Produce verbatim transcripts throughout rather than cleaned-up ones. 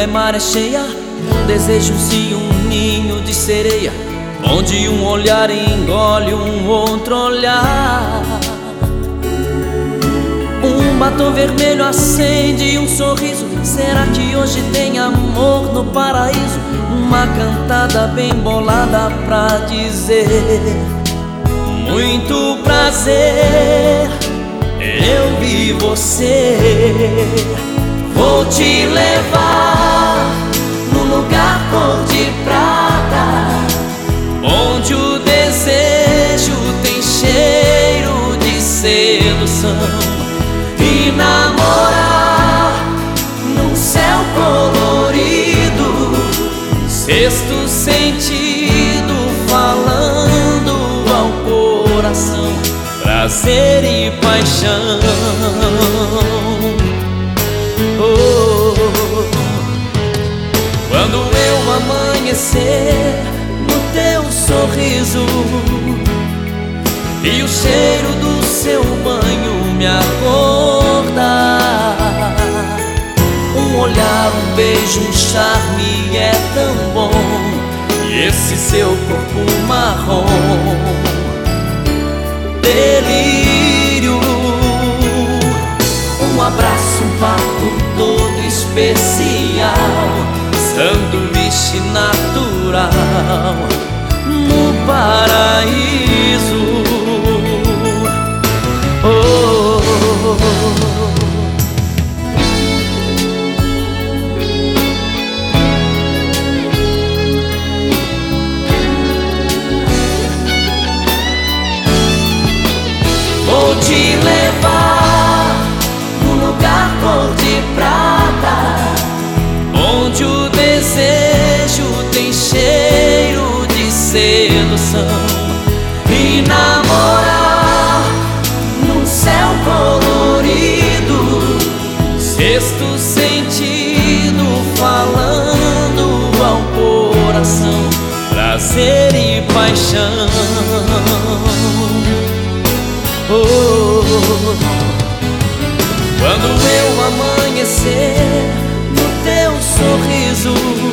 é maré cheia, um desejo sim, um ninho de sereia, onde um olhar engole um outro olhar. Um batom vermelho acende um sorriso. Será que hoje tem amor no paraíso? Uma cantada bem bolada pra dizer: muito prazer, eu vi você. Vou te levar num lugar cor de prata, onde o desejo tem cheiro de sedução, e namorar num céu colorido, sexto sentido falando ao coração, prazer e paixão. Oh, quando eu amanhecer no teu sorriso e o cheiro do seu banho me acordar, um olhar, um beijo, um charme é tão bom, e esse seu corpo marrom, delírio. Um abraço, um papo todo especial, sanduíche natural no paraíso. Oh, oh, oh. Vou te levar num lugar cor de prata, onde o desejo tem cheiro de sedução, e namorar num céu colorido, sexto sentido falando ao coração, prazer e paixão. Oh, quando eu amanhecer no teu sorriso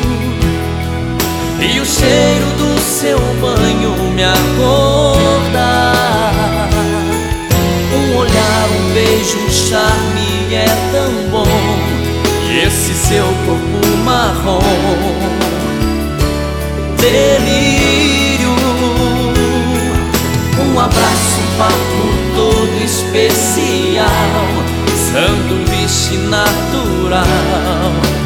e o cheiro do seu banho me acordar, um olhar, um beijo, um charme é tão bom, e esse seu corpo marrom, delírio. Um abraço, um papo todo especial, sanduíche natural